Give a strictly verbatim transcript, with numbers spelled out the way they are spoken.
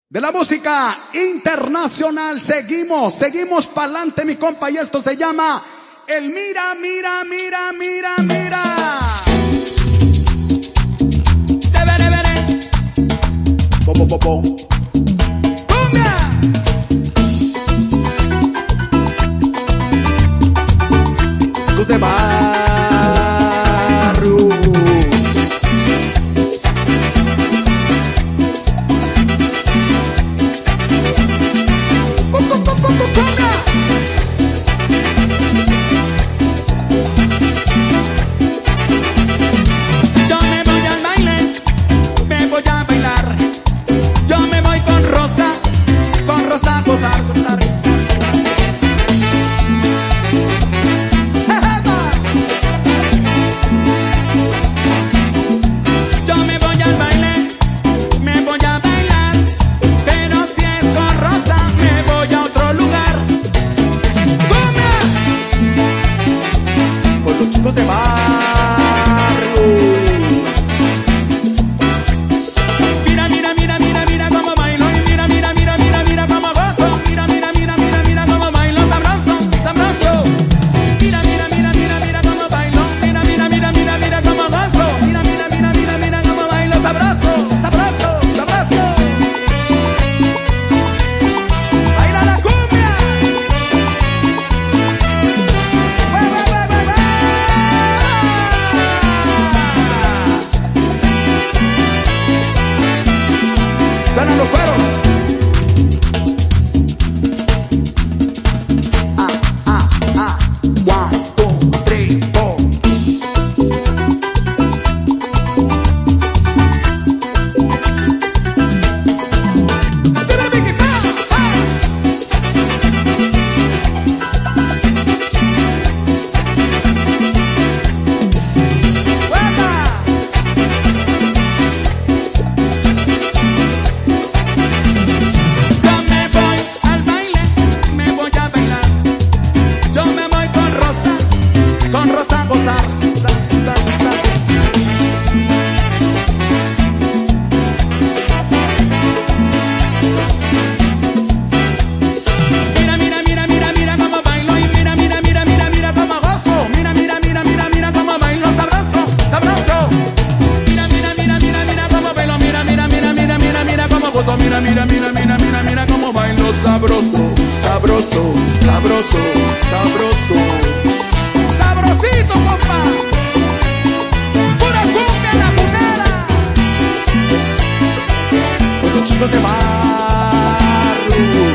de la música internacional. Seguimos, seguimos pa'lante, mi compa, y esto se llama el mira, mira, mira, mira, mira. Te veré, veré. Po, po, po, po. ¡Cumbia! Chicos de barrio. De barrio. Mira, mira, mira, mira, mira cómo bailo. Y mira, mira, mira, mira, mira cómo gozo. Mira, mira, mira, mira, mira cómo bailo. Sabroso, sabroso. Mira, mira, mira, mira, mira cómo bailo. Mira, mira, mira, mira, mira cómo gozo. Mira, mira, mira, mira, mira cómo bailo. Sabroso, sabroso, sabroso. Baila la cumbia. ¡Wey, wey, wey, wey, wey! Suenan los cueros. Ah, ah, ah. One, two, three, four. Con Rosa, gozar, sa, sa, sa. Mira, mira, mira, mira, mira cómo bailo. Y mira, mira, mira, mira, mira cómo gozo. Mira, mira, mira, mira, mira cómo bailo. Sabroso, sabroso. Mira, mira, mira, mira, mira cómo bailo. Mira, mira, mira, mira, mira, mira cómo gozo. Mira, mira, mira, mira, mira, mira cómo bailo. Sabroso, sabroso, sabroso, sabroso. Sabrosito, compa. Pura cumbia en la punera. Con los chicos de barrio.